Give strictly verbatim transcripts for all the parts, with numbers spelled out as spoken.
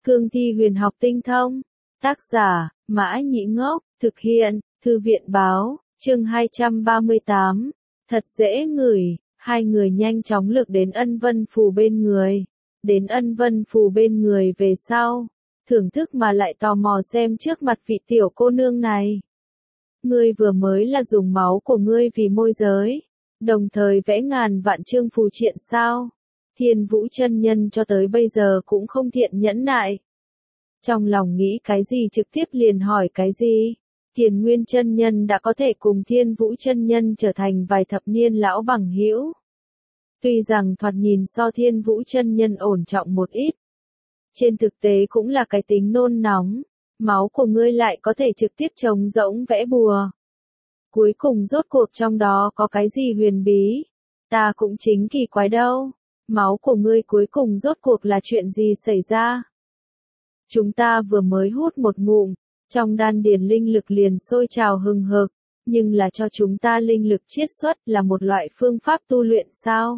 Cương thi huyền học tinh thông. Tác giả, Mã Nhĩ Ngốc, thực hiện, Thư viện báo, chương hai trăm ba mươi tám. Thật dễ ngửi, hai người nhanh chóng lược đến Ân Vân Phù bên người. Đến Ân Vân Phù bên người về sau, thưởng thức mà lại tò mò xem trước mặt vị tiểu cô nương này. Ngươi vừa mới là dùng máu của ngươi vì môi giới, đồng thời vẽ ngàn vạn chương phù triện sao? Thiên Vũ chân nhân cho tới bây giờ cũng không thiện nhẫn nại. Trong lòng nghĩ cái gì trực tiếp liền hỏi cái gì. Kiền Nguyên chân nhân đã có thể cùng Thiên Vũ chân nhân trở thành vài thập niên lão bằng hữu. Tuy rằng thoạt nhìn so Thiên Vũ chân nhân ổn trọng một ít, trên thực tế cũng là cái tính nôn nóng, máu của ngươi lại có thể trực tiếp trống rỗng vẽ bùa. Cuối cùng rốt cuộc trong đó có cái gì huyền bí? Ta cũng chính kỳ quái đâu. Máu của ngươi cuối cùng rốt cuộc là chuyện gì xảy ra? Chúng ta vừa mới hút một ngụm, trong đan điền linh lực liền sôi trào hừng hực, nhưng là cho chúng ta linh lực chiết xuất là một loại phương pháp tu luyện sao?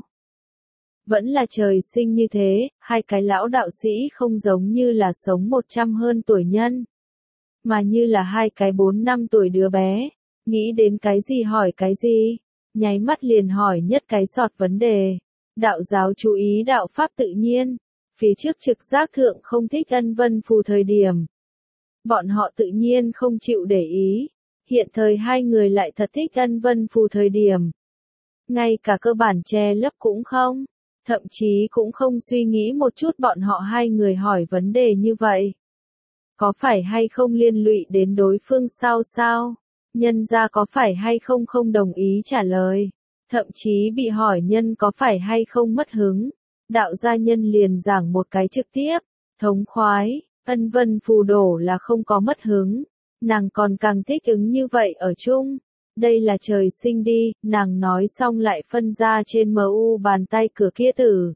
Vẫn là trời sinh như thế, hai cái lão đạo sĩ không giống như là sống một trăm hơn tuổi nhân, mà như là hai cái bốn năm tuổi đứa bé, nghĩ đến cái gì hỏi cái gì, nháy mắt liền hỏi nhất cái sọt vấn đề. Đạo giáo chú ý đạo pháp tự nhiên, phía trước trực giác thượng không thích Ân Vân Phù thời điểm. Bọn họ tự nhiên không chịu để ý, hiện thời hai người lại thật thích Ân Vân Phù thời điểm. Ngay cả cơ bản che lấp cũng không, thậm chí cũng không suy nghĩ một chút bọn họ hai người hỏi vấn đề như vậy. Có phải hay không liên lụy đến đối phương sao sao? Nhân ra có phải hay không không đồng ý trả lời. Thậm chí bị hỏi nhân có phải hay không mất hứng. Đạo gia nhân liền giảng một cái trực tiếp, thống khoái, Ân Vân Phù đổ là không có mất hứng. Nàng còn càng thích ứng như vậy ở chung. Đây là trời sinh đi, nàng nói xong lại phân ra trên mờ u bàn tay cửa kia tử.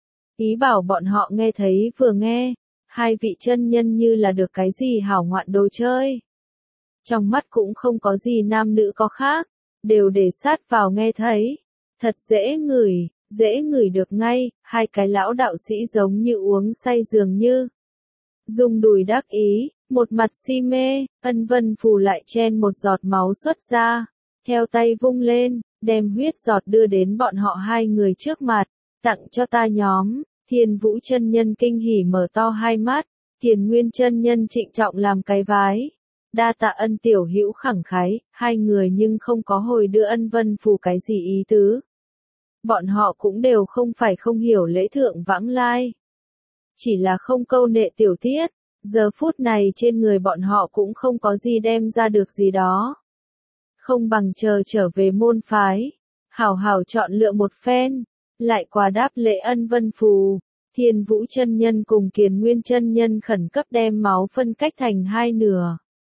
Ý bảo bọn họ nghe thấy vừa nghe, hai vị chân nhân như là được cái gì hảo ngoạn đồ chơi. Trong mắt cũng không có gì nam nữ có khác, đều để sát vào nghe thấy. Thật dễ ngửi, dễ ngửi được ngay, hai cái lão đạo sĩ giống như uống say dường như. Dùng đùi đắc ý, một mặt si mê, Ân Vân Phù lại chen một giọt máu xuất ra, theo tay vung lên, đem huyết giọt đưa đến bọn họ hai người trước mặt, tặng cho ta nhóm. Thiên Vũ chân nhân kinh hỉ mở to hai mắt, Kiền Nguyên chân nhân trịnh trọng làm cái vái. Đa tạ Ân tiểu hữu khẳng khái, hai người nhưng không có hồi đưa Ân Vân Phù cái gì ý tứ. Bọn họ cũng đều không phải không hiểu lễ thượng vãng lai. Chỉ là không câu nệ tiểu tiết, giờ phút này trên người bọn họ cũng không có gì đem ra được gì đó. Không bằng chờ trở về môn phái, hảo hảo chọn lựa một phen, lại qua đáp lễ Ân Vân Phù. Thiên Vũ chân nhân cùng Kiền Nguyên chân nhân khẩn cấp đem máu phân cách thành hai nửa.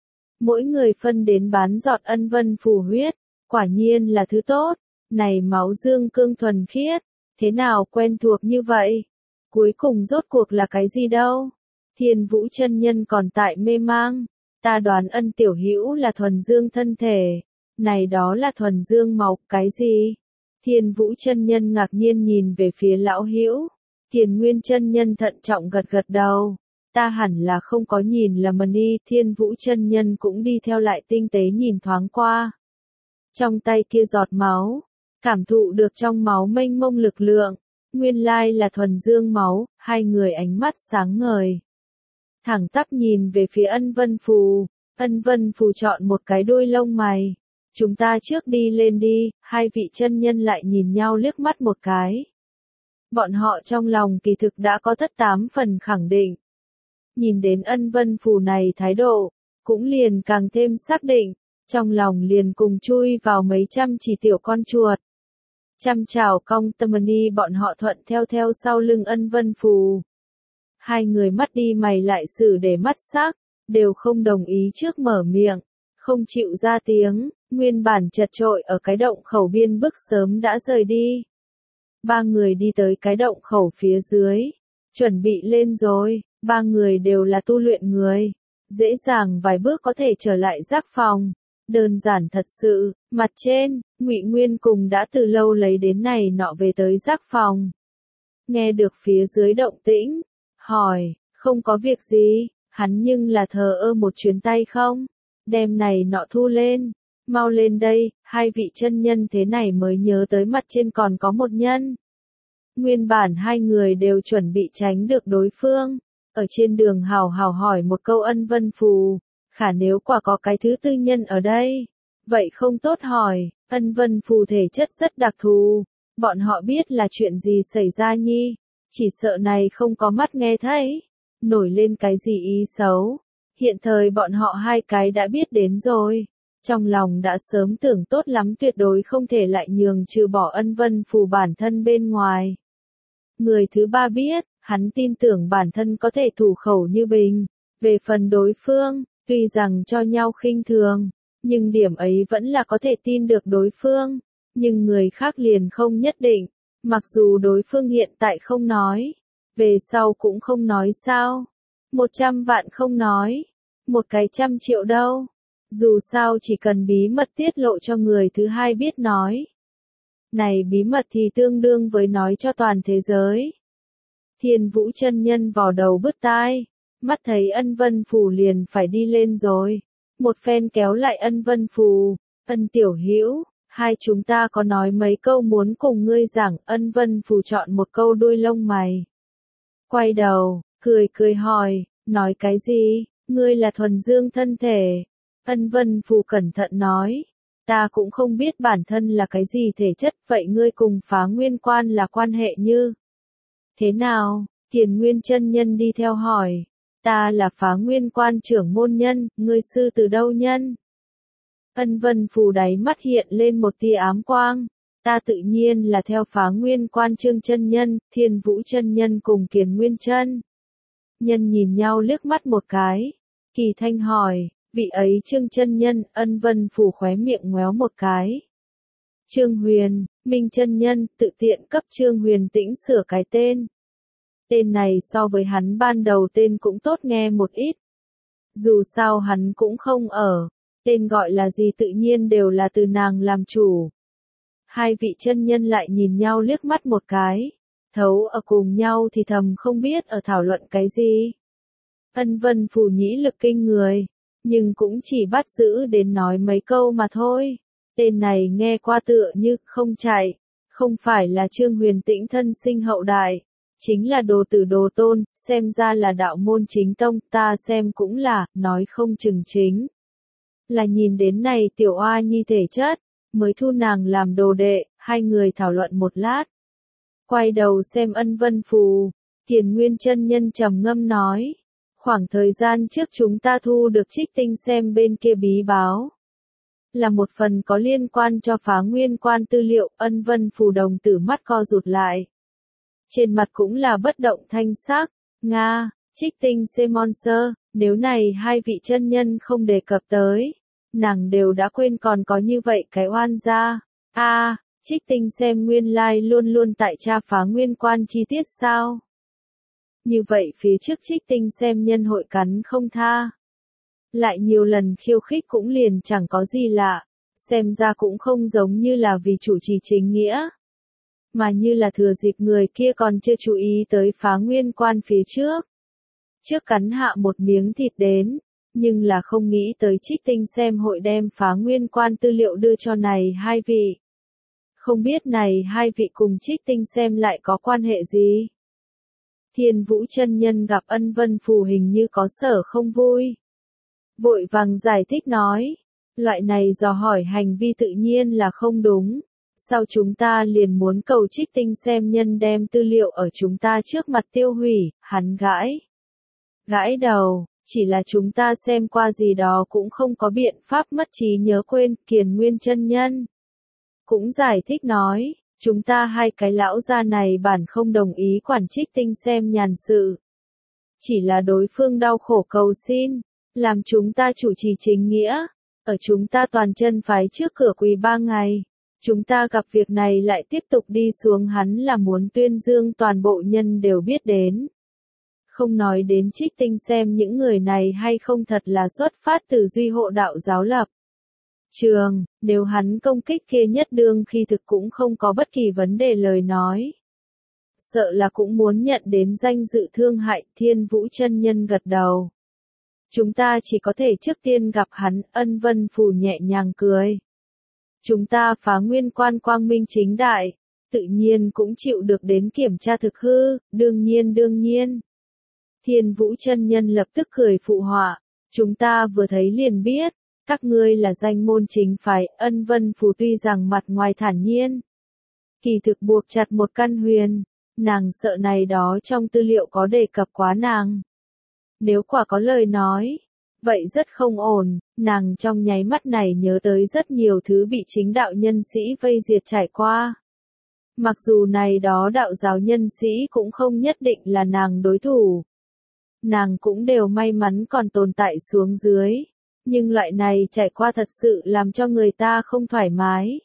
Mỗi người phân đến bán giọt Ân Vân Phù huyết, quả nhiên là thứ tốt, này máu dương cương thuần khiết, thế nào quen thuộc như vậy? Cuối cùng rốt cuộc là cái gì đâu? Thiên Vũ chân nhân còn tại mê mang, ta đoán Ân tiểu hữu là thuần dương thân thể, này đó là thuần dương máu, cái gì? Thiên Vũ chân nhân ngạc nhiên nhìn về phía lão hữu, Kiền Nguyên chân nhân thận trọng gật gật đầu. Ta hẳn là không có nhìn lầm đi, Thiên Vũ chân nhân cũng đi theo lại tinh tế nhìn thoáng qua. Trong tay kia giọt máu, cảm thụ được trong máu mênh mông lực lượng, nguyên lai là thuần dương máu, hai người ánh mắt sáng ngời. Thẳng tắp nhìn về phía Ân Vân Phù, Ân Vân Phù chọn một cái đuôi lông mày. Chúng ta trước đi lên đi, hai vị chân nhân lại nhìn nhau liếc mắt một cái. Bọn họ trong lòng kỳ thực đã có thất tám phần khẳng định. Nhìn đến Ân Vân Phù này thái độ, cũng liền càng thêm xác định, trong lòng liền cùng chui vào mấy trăm chỉ tiểu con chuột. Chăm chào cong tâm ni bọn họ thuận theo theo sau lưng Ân Vân Phù. Hai người mắt đi mày lại xử để mắt sắc, đều không đồng ý trước mở miệng, không chịu ra tiếng, nguyên bản chật trội ở cái động khẩu biên bức sớm đã rời đi. Ba người đi tới cái động khẩu phía dưới, chuẩn bị lên rồi. Ba người đều là tu luyện người, dễ dàng vài bước có thể trở lại giác phòng. Đơn giản thật sự, mặt trên, Ngụy Nguyên cùng đã từ lâu lấy đến này nọ về tới giác phòng. Nghe được phía dưới động tĩnh, hỏi, Không có việc gì, hắn nhưng là thờ ơ một chuyến tay không? Đem này nọ thu lên, mau lên đây, hai vị chân nhân thế này mới nhớ tới mặt trên còn có một nhân. Nguyên bản hai người đều chuẩn bị tránh được đối phương, ở trên đường hào hào hỏi một câu ân vân phù, khả nếu quả có cái thứ tư nhân ở đây, vậy không tốt hỏi, ân vân phù thể chất rất đặc thù, bọn họ biết là chuyện gì xảy ra nhi, chỉ sợ này không có mắt nghe thấy, nổi lên cái gì ý xấu, hiện thời bọn họ hai cái đã biết đến rồi. Trong lòng đã sớm tưởng tốt lắm tuyệt đối không thể lại nhường trừ bỏ ân vân phù bản thân bên ngoài. Người thứ ba biết, hắn tin tưởng bản thân có thể thủ khẩu như bình. Về phần đối phương, tuy rằng cho nhau khinh thường, nhưng điểm ấy vẫn là có thể tin được đối phương. Nhưng người khác liền không nhất định, mặc dù đối phương hiện tại không nói, về sau cũng không nói sao. Một trăm vạn không nói, một cái trăm triệu đâu. Dù sao chỉ cần bí mật tiết lộ cho người thứ hai biết nói. Này bí mật thì tương đương với nói cho toàn thế giới. Thiên Vũ chân nhân vò đầu bứt tai, mắt thấy ân vân phù liền phải đi lên rồi. Một phen kéo lại ân vân phù, ân tiểu hữu, hai chúng ta có nói mấy câu muốn cùng ngươi giảng. Ân vân phù chọn một câu đuôi lông mày. Quay đầu, cười cười hỏi, nói cái gì, ngươi là thuần dương thân thể. Ân vân phù cẩn thận nói, ta cũng không biết bản thân là cái gì thể chất, vậy ngươi cùng Phá Nguyên Quan là quan hệ như thế nào? Kiền Nguyên chân nhân đi theo hỏi, ta là Phá Nguyên Quan trưởng môn nhân, ngươi sư từ đâu nhân? Ân vân phù đáy mắt hiện lên một tia ám quang, ta tự nhiên là theo Phá Nguyên Quan Trương chân nhân, Thiên Vũ chân nhân cùng Kiền Nguyên chân nhân nhìn nhau liếc mắt một cái, kỳ thanh hỏi. Vị ấy Trương chân nhân, ân vân phù khóe miệng ngoéo một cái. Trương Huyền, Minh chân nhân, tự tiện cấp Trương Huyền Tĩnh sửa cái tên. Tên này so với hắn ban đầu tên cũng tốt nghe một ít. Dù sao hắn cũng không ở, tên gọi là gì tự nhiên đều là từ nàng làm chủ. Hai vị chân nhân lại nhìn nhau liếc mắt một cái, thấu ở cùng nhau thì thầm không biết ở thảo luận cái gì. Ân vân phù nhĩ lực kinh người. Nhưng cũng chỉ bắt giữ đến nói mấy câu mà thôi. Tên này nghe qua tựa như không chạy, không phải là Trương Huyền Tĩnh thân sinh hậu đại, chính là đồ tử đồ tôn, xem ra là đạo môn chính tông, ta xem cũng là, nói không chừng chính. Là nhìn đến này tiểu oa nhi thể chất, mới thu nàng làm đồ đệ, hai người thảo luận một lát. Quay đầu xem ân vân phù, Kiền Nguyên chân nhân trầm ngâm nói. Khoảng thời gian trước chúng ta thu được trích tinh xem bên kia bí báo. Là một phần có liên quan cho Phá Nguyên Quan tư liệu, ân vân phù đồng tử mắt co rụt lại. Trên mặt cũng là bất động thanh sắc, Nga, trích tinh xem monster, nếu này hai vị chân nhân không đề cập tới, nàng đều đã quên còn có như vậy cái oan gia. A, à, trích tinh xem nguyên lai like luôn luôn tại tra Phá Nguyên Quan chi tiết sao? Như vậy phía trước trích tinh xem nhân hội cắn không tha. Lại nhiều lần khiêu khích cũng liền chẳng có gì lạ, xem ra cũng không giống như là vì chủ trì chính nghĩa, mà như là thừa dịp người kia còn chưa chú ý tới Phá Nguyên Quan phía trước. Trước cắn hạ một miếng thịt đến, nhưng là không nghĩ tới trích tinh xem hội đem Phá Nguyên Quan tư liệu đưa cho này hai vị. Không biết này hai vị cùng trích tinh xem lại có quan hệ gì? Thiên Vũ chân nhân gặp ân vân phù hình như có sở không vui. Vội vàng giải thích nói, loại này dò hỏi hành vi tự nhiên là không đúng. Sau chúng ta liền muốn cầu trích tinh xem nhân đem tư liệu ở chúng ta trước mặt tiêu hủy, hắn gãi. Gãi đầu, chỉ là chúng ta xem qua gì đó cũng không có biện pháp mất trí nhớ quên. Kiền Nguyên chân nhân cũng giải thích nói. Chúng ta hai cái lão gia này bản không đồng ý quản trích tinh xem nhàn sự. Chỉ là đối phương đau khổ cầu xin, làm chúng ta chủ trì chính nghĩa, ở chúng ta toàn chân phái trước cửa quỳ ba ngày. Chúng ta gặp việc này lại tiếp tục đi xuống hắn là muốn tuyên dương toàn bộ nhân đều biết đến. Không nói đến trích tinh xem những người này hay không thật là xuất phát từ duy hộ đạo giáo lập. Trường, nếu hắn công kích kia nhất đương khi thực cũng không có bất kỳ vấn đề lời nói. sợ là cũng muốn nhận đến danh dự thương hại. Thiên Vũ chân nhân gật đầu. Chúng ta chỉ có thể trước tiên gặp hắn. Ân Vân Phù nhẹ nhàng cười. Chúng ta phá nguyên quan quang minh chính đại, tự nhiên cũng chịu được đến kiểm tra thực hư, đương nhiên đương nhiên. Thiên Vũ chân nhân lập tức cười phụ họa, chúng ta vừa thấy liền biết, các ngươi là danh môn chính phái. Ân Vân Phù tuy rằng mặt ngoài thản nhiên, kỳ thực buộc chặt một căn huyền, nàng sợ này đó trong tư liệu có đề cập quá nàng. Nếu quả có lời nói, vậy rất không ổn. Nàng trong nháy mắt này nhớ tới rất nhiều thứ bị chính đạo nhân sĩ vây diệt trải qua. Mặc dù này đó đạo giáo nhân sĩ cũng không nhất định là nàng đối thủ. Nàng cũng đều may mắn còn tồn tại xuống dưới. Nhưng loại này trải qua thật sự làm cho người ta không thoải mái.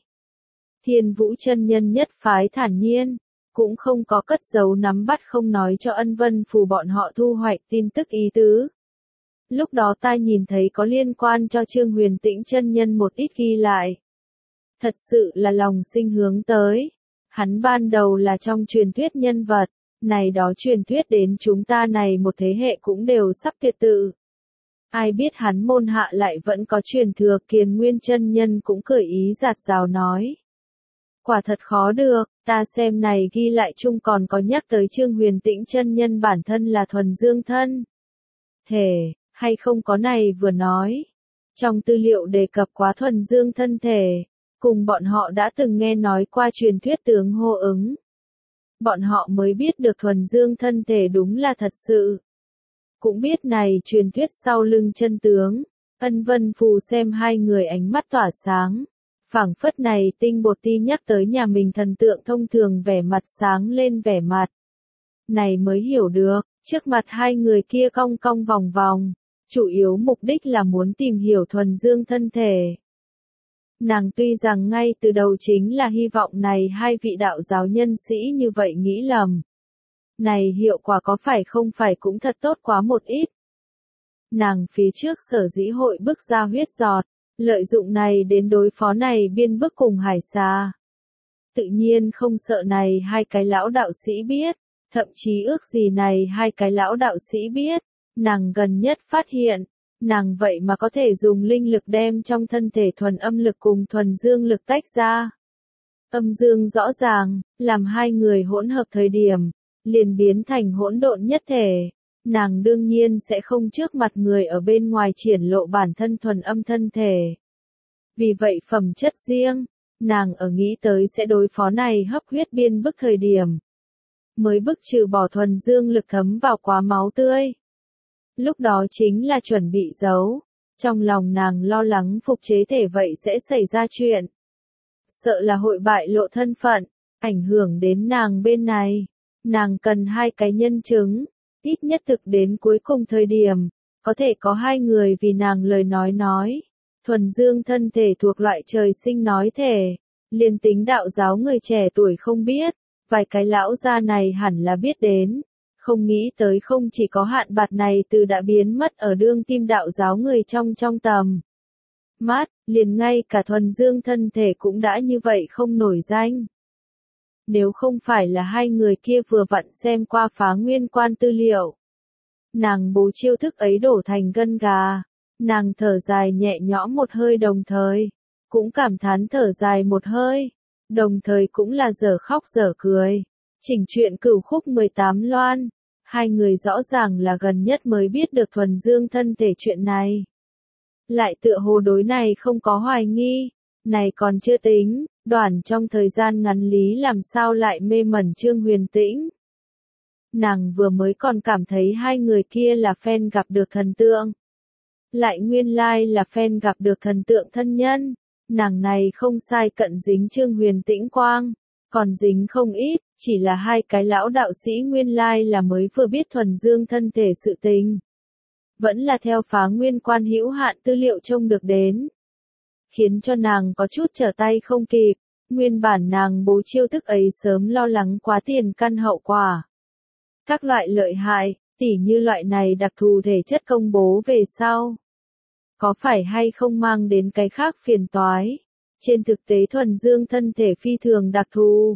Thiên Vũ chân nhân nhất phái thản nhiên, cũng không có cất giấu nắm bắt không nói cho Ân Vân Phù bọn họ thu hoạch tin tức ý tứ. Lúc đó ta nhìn thấy có liên quan cho Trương Huyền Tĩnh chân nhân một ít ghi lại. Thật sự là lòng sinh hướng tới. Hắn ban đầu là trong truyền thuyết nhân vật, này đó truyền thuyết đến chúng ta này một thế hệ cũng đều sắp tuyệt tự. Ai biết hắn môn hạ lại vẫn có truyền thừa. Kiền Nguyên chân nhân cũng cười ý giạt rào nói. Quả thật khó được, ta xem này ghi lại chung còn có nhắc tới Trương Huyền Tĩnh chân nhân bản thân là thuần dương thân thể, hay không có này vừa nói. Trong tư liệu đề cập quá thuần dương thân thể, cùng bọn họ đã từng nghe nói qua truyền thuyết tướng hô ứng. Bọn họ mới biết được thuần dương thân thể đúng là thật sự. Cũng biết này truyền thuyết sau lưng chân tướng. Ân Vân Phù xem hai người ánh mắt tỏa sáng. Phảng phất này tinh bột ti nhắc tới nhà mình thần tượng thông thường vẻ mặt sáng lên vẻ mặt. Này mới hiểu được, trước mặt hai người kia cong cong vòng vòng, chủ yếu mục đích là muốn tìm hiểu thuần dương thân thể. Nàng tuy rằng ngay từ đầu chính là hy vọng này hai vị đạo giáo nhân sĩ như vậy nghĩ lầm. Này hiệu quả có phải không phải cũng thật tốt quá một ít. Nàng phía trước sở dĩ hội bức ra huyết giọt. Lợi dụng này đến đối phó này biên bức cùng hải xà. Tự nhiên không sợ này hai cái lão đạo sĩ biết, thậm chí ước gì này hai cái lão đạo sĩ biết, nàng gần nhất phát hiện, nàng vậy mà có thể dùng linh lực đem trong thân thể thuần âm lực cùng thuần dương lực tách ra. Âm dương rõ ràng, làm hai người hỗn hợp thời điểm, liền biến thành hỗn độn nhất thể. Nàng đương nhiên sẽ không trước mặt người ở bên ngoài triển lộ bản thân thuần âm thân thể. Vì vậy phẩm chất riêng, nàng ở nghĩ tới sẽ đối phó này hấp huyết biên bức thời điểm. Mới bức trừ bỏ thuần dương lực thấm vào quá máu tươi. Lúc đó chính là chuẩn bị giấu. Trong lòng nàng lo lắng phục chế thể vậy sẽ xảy ra chuyện. Sợ là hội bại lộ thân phận, ảnh hưởng đến nàng bên này. Nàng cần hai cái nhân chứng. Ít nhất thực đến cuối cùng thời điểm, có thể có hai người vì nàng lời nói nói. Thuần dương thân thể thuộc loại trời sinh nói thể, liền tính đạo giáo người trẻ tuổi không biết, vài cái lão gia này hẳn là biết đến. Không nghĩ tới không chỉ có hạn bạt này từ đã biến mất ở đương kim đạo giáo người trong trong tầm. Mắt, liền ngay cả thuần dương thân thể cũng đã như vậy không nổi danh. Nếu không phải là hai người kia vừa vặn xem qua phá nguyên quan tư liệu. Nàng bố chiêu thức ấy đổ thành gân gà. Nàng thở dài nhẹ nhõm một hơi đồng thời. Cũng cảm thán thở dài một hơi. Đồng thời cũng là giờ khóc giờ cười. Chỉnh chuyện cửu khúc mười tám loan. Hai người rõ ràng là gần nhất mới biết được thuần dương thân thể chuyện này. Lại tựa hồ đối này không có hoài nghi. Này còn chưa tính, đoàn trong thời gian ngắn lý làm sao lại mê mẩn Trương Huyền Tĩnh. Nàng vừa mới còn cảm thấy hai người kia là fan gặp được thần tượng. Lại nguyên lai là fan gặp được thần tượng thân nhân. Nàng này không sai cận dính Trương Huyền Tĩnh quang. Còn dính không ít, chỉ là hai cái lão đạo sĩ nguyên lai là mới vừa biết thuần dương thân thể sự tình. Vẫn là theo phá nguyên quan hữu hạn tư liệu trông được đến. Khiến cho nàng có chút trở tay không kịp, nguyên bản nàng bố chiêu thức ấy sớm lo lắng quá tiền căn hậu quả. Các loại lợi hại, tỉ như loại này đặc thù thể chất công bố về sau. Có phải hay không mang đến cái khác phiền toái? Trên thực tế thuần dương thân thể phi thường đặc thù,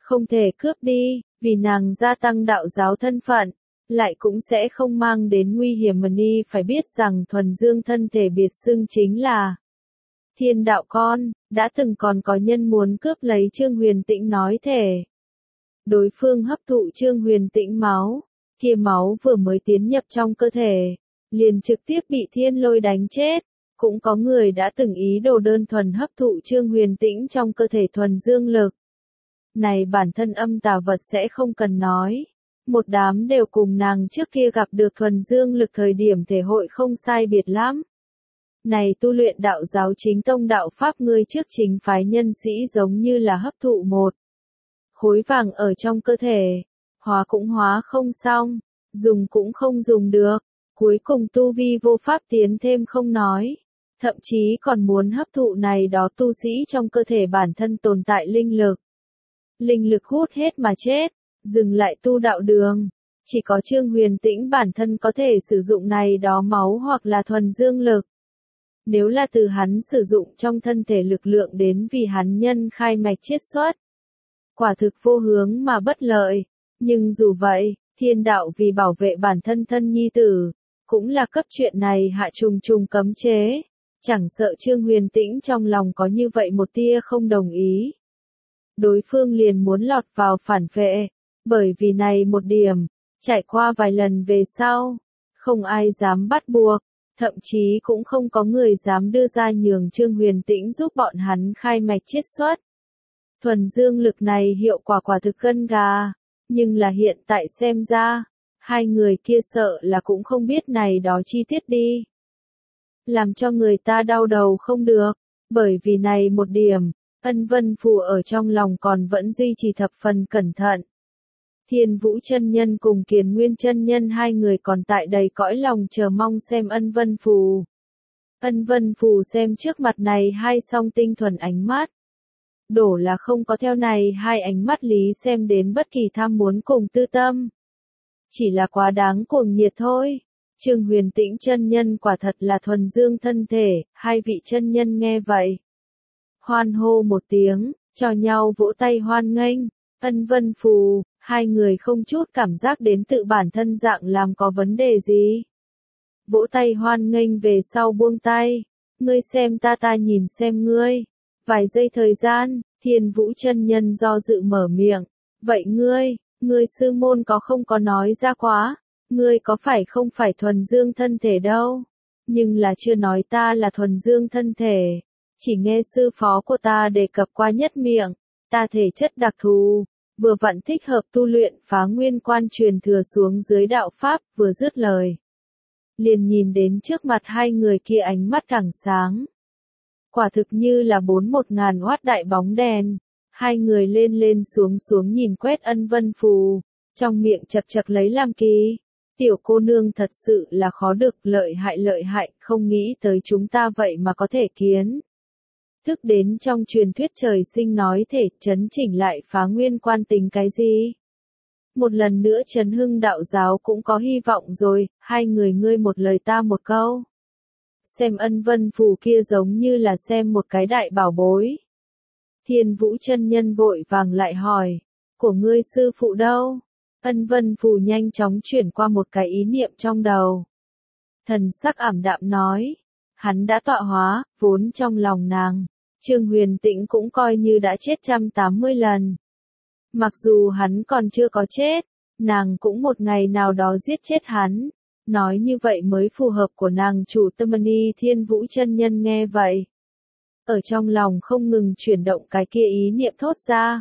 không thể cướp đi, vì nàng gia tăng đạo giáo thân phận, lại cũng sẽ không mang đến nguy hiểm. Mà Ni phải biết rằng thuần dương thân thể biệt xưng chính là thiên đạo con, đã từng còn có nhân muốn cướp lấy Trương Huyền Tĩnh nói thể. Đối phương hấp thụ Trương Huyền Tĩnh máu, kia máu vừa mới tiến nhập trong cơ thể, liền trực tiếp bị thiên lôi đánh chết. Cũng có người đã từng ý đồ đơn thuần hấp thụ Trương Huyền Tĩnh trong cơ thể thuần dương lực. Này bản thân âm tà vật sẽ không cần nói. Một đám đều cùng nàng trước kia gặp được thuần dương lực thời điểm thể hội không sai biệt lắm. Này tu luyện đạo giáo chính tông đạo Pháp ngươi trước chính phái nhân sĩ giống như là hấp thụ một khối vàng ở trong cơ thể. Hóa cũng hóa không xong, dùng cũng không dùng được. Cuối cùng tu vi vô pháp tiến thêm không nói. Thậm chí còn muốn hấp thụ này đó tu sĩ trong cơ thể bản thân tồn tại linh lực. Linh lực hút hết mà chết, dừng lại tu đạo đường. Chỉ có Trương Huyền Tĩnh bản thân có thể sử dụng này đó máu hoặc là thuần dương lực. Nếu là từ hắn sử dụng trong thân thể lực lượng đến vì hắn nhân khai mạch chiết xuất. Quả thực vô hướng mà bất lợi. Nhưng dù vậy, thiên đạo vì bảo vệ bản thân thân nhi tử, cũng là cấp chuyện này hạ trùng trùng cấm chế. Chẳng sợ Trương Huyền Tĩnh trong lòng có như vậy một tia không đồng ý. Đối phương liền muốn lọt vào phản vệ, bởi vì này một điểm, trải qua vài lần về sau, không ai dám bắt buộc, thậm chí cũng không có người dám đưa ra nhường Trương Huyền Tĩnh giúp bọn hắn khai mạch chiết xuất. Thuần dương lực này hiệu quả quả thực gân gà, nhưng là hiện tại xem ra, hai người kia sợ là cũng không biết này đó chi tiết đi. Làm cho người ta đau đầu không được, bởi vì này một điểm, Ân Vân Phù ở trong lòng còn vẫn duy trì thập phần cẩn thận. Thiên Vũ chân nhân cùng Kiền Nguyên chân nhân hai người còn tại đầy cõi lòng chờ mong xem Ân Vân Phù. Ân Vân Phù xem trước mặt này hai song tinh thuần ánh mắt. Đổ là không có theo này hai ánh mắt lý xem đến bất kỳ tham muốn cùng tư tâm. Chỉ là quá đáng cuồng nhiệt thôi. Trương Huyền Tĩnh chân nhân quả thật là thuần dương thân thể, hai vị chân nhân nghe vậy. Hoan hô một tiếng, cho nhau vỗ tay hoan nghênh. Ân Vân Phù, hai người không chút cảm giác đến tự bản thân dạng làm có vấn đề gì. Vỗ tay hoan nghênh về sau buông tay. Ngươi xem ta ta nhìn xem ngươi. Vài giây thời gian, Thiên Vũ chân nhân do dự mở miệng. Vậy ngươi, ngươi sư môn có không có nói ra quá? Ngươi có phải không phải thuần dương thân thể đâu? Nhưng là chưa nói ta là thuần dương thân thể. Chỉ nghe sư phó của ta đề cập qua nhất miệng. Ta thể chất đặc thù, vừa vặn thích hợp tu luyện Phá Nguyên Quan truyền thừa xuống dưới đạo Pháp, vừa dứt lời. Liền nhìn đến trước mặt hai người kia ánh mắt càng sáng. Quả thực như là bốn một ngàn oát đại bóng đèn. Hai người lên lên xuống xuống nhìn quét Ân Vân Phù, trong miệng chật chật lấy làm kỳ. Tiểu cô nương thật sự là khó được, lợi hại lợi hại, không nghĩ tới chúng ta vậy mà có thể kiến. Thức đến trong truyền thuyết trời sinh nói thể chấn chỉnh lại Phá Nguyên Quan tính cái gì. Một lần nữa chấn hưng đạo giáo cũng có hy vọng rồi, hai người ngươi một lời ta một câu. Xem Ân Vân Phù kia giống như là xem một cái đại bảo bối. Thiên Vũ chân nhân vội vàng lại hỏi, của ngươi sư phụ đâu? Ân Vân Phù nhanh chóng chuyển qua một cái ý niệm trong đầu. Thần sắc ảm đạm nói, hắn đã tọa hóa, vốn trong lòng nàng. Trương Huyền Tĩnh cũng coi như đã chết một trăm tám mươi lần. Mặc dù hắn còn chưa có chết, nàng cũng một ngày nào đó giết chết hắn. Nói như vậy mới phù hợp của nàng chủ tâm. Ni Thiên Vũ chân nhân nghe vậy. Ở trong lòng không ngừng chuyển động cái kia ý niệm thốt ra.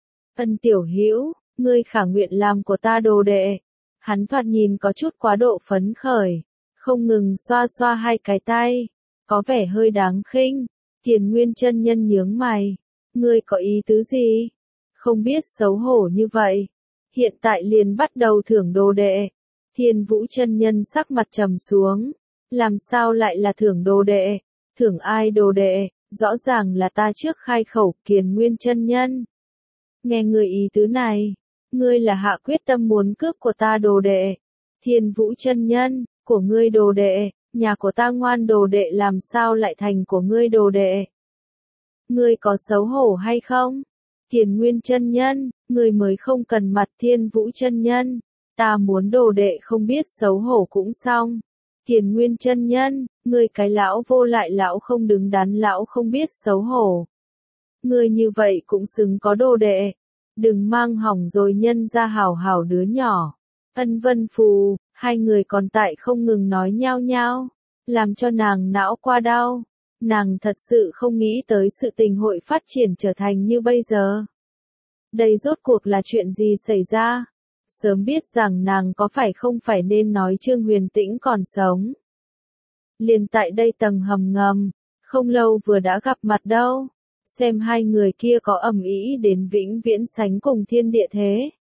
Ân tiểu hữu, ngươi khả nguyện làm của ta đồ đệ. Hắn thoạt nhìn có chút quá độ phấn khởi, không ngừng xoa xoa hai cái tay, có vẻ hơi đáng khinh. Kiền Nguyên chân nhân nhướng mày, ngươi có ý tứ gì? Không biết xấu hổ như vậy, hiện tại liền bắt đầu thưởng đồ đệ. Thiên Vũ chân nhân sắc mặt trầm xuống, làm sao lại là thưởng đồ đệ? Thưởng ai đồ đệ? Rõ ràng là ta trước khai khẩu. Kiền Nguyên chân nhân, nghe ngươi ý tứ này, ngươi là hạ quyết tâm muốn cướp của ta đồ đệ. Thiên Vũ chân nhân, của ngươi đồ đệ, nhà của ta ngoan đồ đệ làm sao lại thành của ngươi đồ đệ? Ngươi có xấu hổ hay không? Kiền Nguyên chân nhân, người mới không cần mặt Thiên Vũ chân nhân, ta muốn đồ đệ không biết xấu hổ cũng xong. Kiền Nguyên chân nhân, người cái lão vô lại lão không đứng đắn lão không biết xấu hổ. Người như vậy cũng xứng có đồ đệ. Đừng mang hỏng rồi nhân ra hảo hảo đứa nhỏ. Ân Vân Phù, hai người còn tại không ngừng nói nhao nhao, làm cho nàng não qua đau. Nàng thật sự không nghĩ tới sự tình hội phát triển trở thành như bây giờ. Đây rốt cuộc là chuyện gì xảy ra? Sớm biết rằng nàng có phải không phải nên nói Trương Huyền Tĩnh còn sống. Liền tại đây tầng hầm ngầm, không lâu vừa đã gặp mặt đâu. Xem hai người kia có ầm ĩ đến vĩnh viễn sánh cùng thiên địa thế.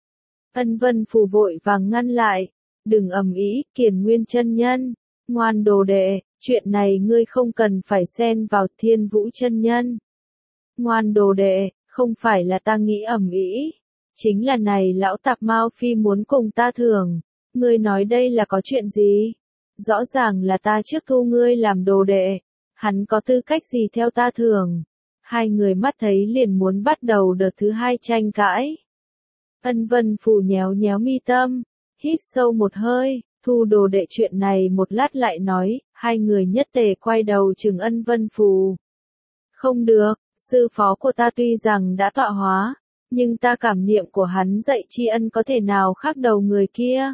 Ân Vân Phù vội vàng ngăn lại. Đừng ầm ĩ, Kiền Nguyên chân nhân. Ngoan đồ đệ, chuyện này ngươi không cần phải xen vào Thiên Vũ chân nhân. Ngoan đồ đệ, không phải là ta nghĩ ầm ĩ, chính là này lão tạp Mao Phi muốn cùng ta thường. Ngươi nói đây là có chuyện gì? Rõ ràng là ta trước thu ngươi làm đồ đệ, hắn có tư cách gì theo ta thường? Hai người mắt thấy liền muốn bắt đầu đợt thứ hai tranh cãi. Ân Vân Phù nhéo nhéo mi tâm, hít sâu một hơi, thu đồ đệ chuyện này một lát lại nói, hai người nhất tề quay đầu chừng Ân Vân Phù. Không được, sư phó của ta tuy rằng đã tọa hóa, nhưng ta cảm niệm của hắn dạy tri ân có thể nào khác đầu người kia.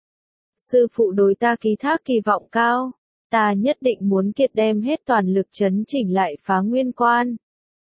Sư phụ đối ta ký thác kỳ vọng cao, ta nhất định muốn kiệt đem hết toàn lực chấn chỉnh lại Phá Nguyên Quan.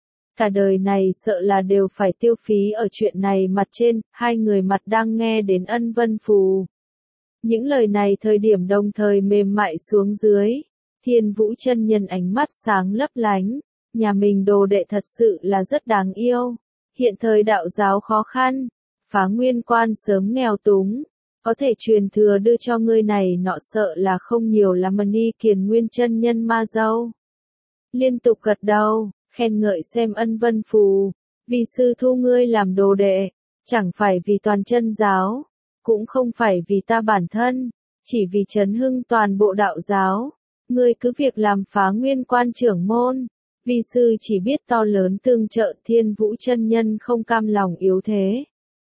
Cả đời này sợ là đều phải tiêu phí ở chuyện này mặt trên, hai người mặt đang nghe đến Ân Vân Phù. Những lời này thời điểm đồng thời mềm mại xuống dưới, Thiên Vũ chân nhân ánh mắt sáng lấp lánh, nhà mình đồ đệ thật sự là rất đáng yêu. Hiện thời đạo giáo khó khăn, Phá Nguyên Quan sớm nghèo túng, có thể truyền thừa đưa cho ngươi này nọ sợ là không nhiều lắm mà ni Kiền Nguyên chân nhân ma dâu. Liên tục gật đầu, khen ngợi xem Ân Vân Phù, vì sư thu ngươi làm đồ đệ, chẳng phải vì toàn chân giáo, cũng không phải vì ta bản thân, chỉ vì chấn hưng toàn bộ đạo giáo. Ngươi cứ việc làm Phá Nguyên Quan trưởng môn, vi sư chỉ biết to lớn tương trợ Thiên Vũ chân nhân không cam lòng yếu thế.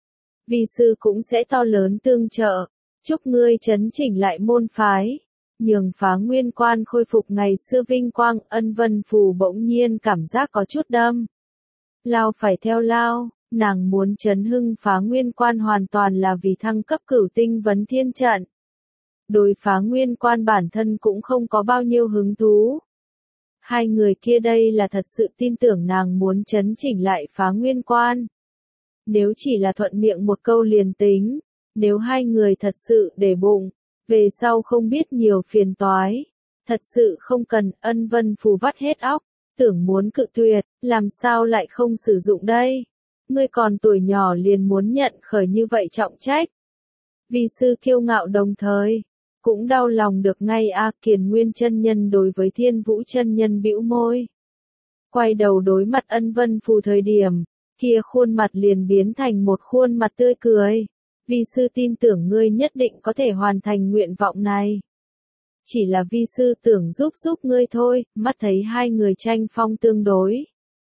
Vi sư cũng sẽ to lớn tương trợ, chúc ngươi chấn chỉnh lại môn phái, nhường Phá Nguyên Quan khôi phục ngày xưa vinh quang. Ân Vân Phù bỗng nhiên cảm giác có chút đâm. Lao phải theo lao, nàng muốn chấn hưng Phá Nguyên Quan hoàn toàn là vì thăng cấp Cửu Tinh Vấn Thiên trận. Đối Phá Nguyên Quan bản thân cũng không có bao nhiêu hứng thú. Hai người kia đây là thật sự tin tưởng nàng muốn chấn chỉnh lại Phá Nguyên Quan. Nếu chỉ là thuận miệng một câu liền tính, nếu hai người thật sự để bụng, về sau không biết nhiều phiền toái. Thật sự không cần. Ân Vân Phù vắt hết óc, tưởng muốn cự tuyệt, làm sao lại không sử dụng đây? Ngươi còn tuổi nhỏ liền muốn nhận khởi như vậy trọng trách. Vi sư kiêu ngạo đồng thời, cũng đau lòng được ngay a. Kiền Nguyên chân nhân đối với Thiên Vũ chân nhân bĩu môi. Quay đầu đối mặt Ân Vân Phù thời điểm, kia khuôn mặt liền biến thành một khuôn mặt tươi cười. Vi sư tin tưởng ngươi nhất định có thể hoàn thành nguyện vọng này. Chỉ là vi sư tưởng giúp giúp ngươi thôi. Mắt thấy hai người tranh phong tương đối,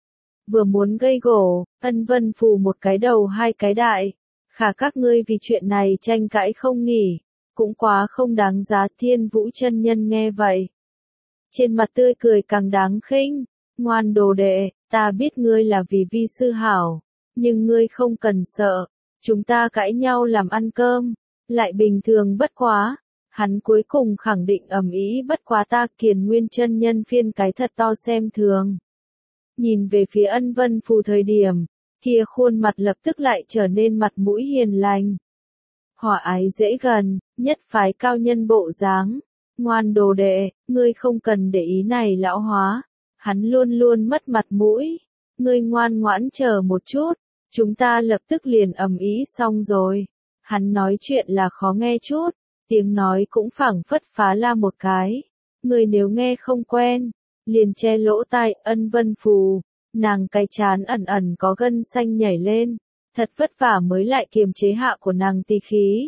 vừa muốn gây gổ, Ân Vân Phù một cái đầu hai cái đại. Khả các ngươi vì chuyện này tranh cãi không nghỉ, cũng quá không đáng giá. Thiên Vũ chân nhân nghe vậy, trên mặt tươi cười càng đáng khinh. Ngoan đồ đệ, ta biết ngươi là vì vi sư hảo, nhưng ngươi không cần sợ, chúng ta cãi nhau làm ăn cơm, lại bình thường bất quá. Hắn cuối cùng khẳng định ầm ĩ bất quá ta. Kiền Nguyên chân nhân phiên cái thật to xem thường. Nhìn về phía Ân Vân Phù thời điểm, kia khuôn mặt lập tức lại trở nên mặt mũi hiền lành. Hòa ái dễ gần, nhất phái cao nhân bộ dáng. Ngoan đồ đệ, ngươi không cần để ý này lão hóa, hắn luôn luôn mất mặt mũi. Ngươi ngoan ngoãn chờ một chút, chúng ta lập tức liền ầm ĩ xong rồi. Hắn nói chuyện là khó nghe chút, tiếng nói cũng phảng phất phá la một cái. Ngươi nếu nghe không quen, liền che lỗ tai. Ân Vân Phù, nàng cái chán ẩn ẩn có gân xanh nhảy lên, thật vất vả mới lại kiềm chế hạ của nàng tỳ khí.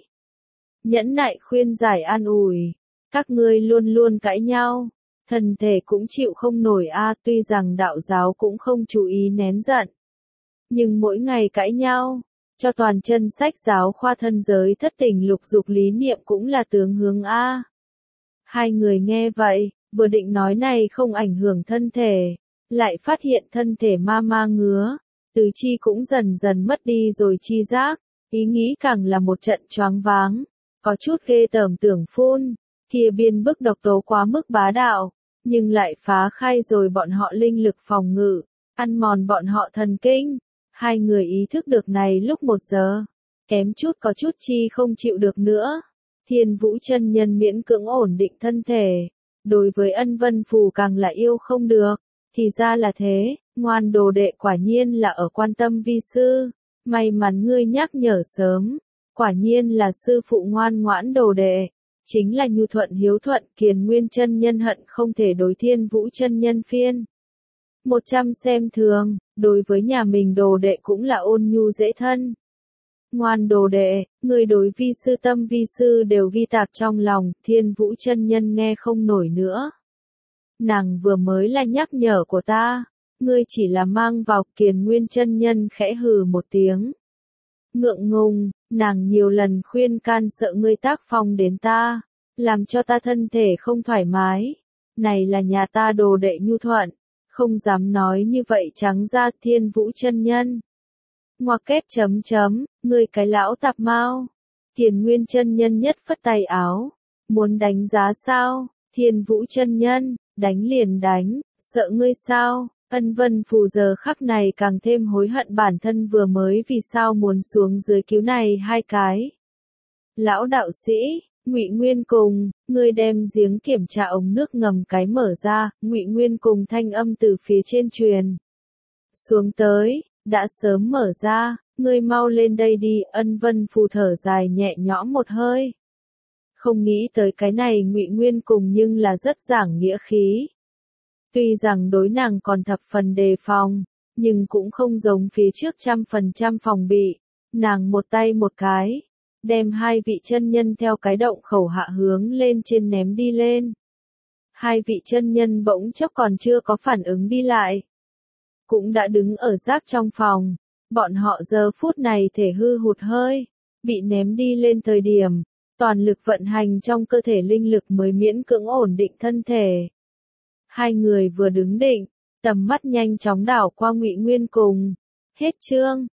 Nhẫn nại khuyên giải an ủi, các ngươi luôn luôn cãi nhau, thân thể cũng chịu không nổi a. Tuy rằng đạo giáo cũng không chú ý nén giận, nhưng mỗi ngày cãi nhau, cho toàn chân sách giáo khoa thân giới thất tình lục dục lý niệm cũng là tướng hướng A. Hai người nghe vậy, vừa định nói này không ảnh hưởng thân thể, lại phát hiện thân thể ma ma ngứa, tứ chi cũng dần dần mất đi rồi chi giác, ý nghĩ càng là một trận choáng váng, có chút ghê tởm tưởng phun, kia biên bức độc tố quá mức bá đạo, nhưng lại phá khai rồi bọn họ linh lực phòng ngự, ăn mòn bọn họ thần kinh. Hai người ý thức được này lúc một giờ, kém chút có chút chi không chịu được nữa. Thiên Vũ chân nhân miễn cưỡng ổn định thân thể, đối với Ân Vân Phù càng là yêu không được, thì ra là thế, ngoan đồ đệ quả nhiên là ở quan tâm vi sư, may mắn ngươi nhắc nhở sớm, quả nhiên là sư phụ ngoan ngoãn đồ đệ, chính là nhu thuận hiếu thuận Kiền Nguyên chân nhân hận không thể đối Thiên Vũ chân nhân phiên. Một trăm xem thường, đối với nhà mình đồ đệ cũng là ôn nhu dễ thân. Ngoan đồ đệ, người đối vi sư tâm vi sư đều ghi tạc trong lòng, Thiên Vũ chân nhân nghe không nổi nữa. Nàng vừa mới là nhắc nhở của ta, ngươi chỉ là mang vào. Kiền Nguyên chân nhân khẽ hừ một tiếng. Ngượng ngùng, nàng nhiều lần khuyên can sợ ngươi tác phong đến ta, làm cho ta thân thể không thoải mái. Này là nhà ta đồ đệ nhu thuận, không dám nói như vậy trắng ra. Thiên Vũ chân nhân. Ngoặc kép chấm chấm, ngươi cái lão tạp mau. Kiền Nguyên chân nhân nhất phất tay áo. Muốn đánh giá sao? Thiên Vũ chân nhân, đánh liền đánh, sợ ngươi sao? Ân Vân Phù giờ khắc này càng thêm hối hận bản thân vừa mới vì sao muốn xuống dưới cứu này hai cái. Lão đạo sĩ, Ngụy Nguyên Cùng, ngươi đem giếng kiểm tra ống nước ngầm cái mở ra. Ngụy Nguyên Cùng thanh âm từ phía trên truyền xuống tới, đã sớm mở ra, ngươi mau lên đây đi. Ân Vân Phù thở dài nhẹ nhõm một hơi. Không nghĩ tới cái này Ngụy Nguyên Cùng nhưng là rất giảng nghĩa khí. Tuy rằng đối nàng còn thập phần đề phòng, nhưng cũng không giống phía trước trăm phần trăm phòng bị. Nàng một tay một cái, đem hai vị chân nhân theo cái động khẩu hạ hướng lên trên ném đi lên. Hai vị chân nhân bỗng chốc còn chưa có phản ứng đi lại, cũng đã đứng ở rác trong phòng. Bọn họ giờ phút này thể hư hụt hơi, bị ném đi lên thời điểm, toàn lực vận hành trong cơ thể linh lực mới miễn cưỡng ổn định thân thể. Hai người vừa đứng định, tầm mắt nhanh chóng đảo qua Ngụy Nguyên Cùng. Hết chương.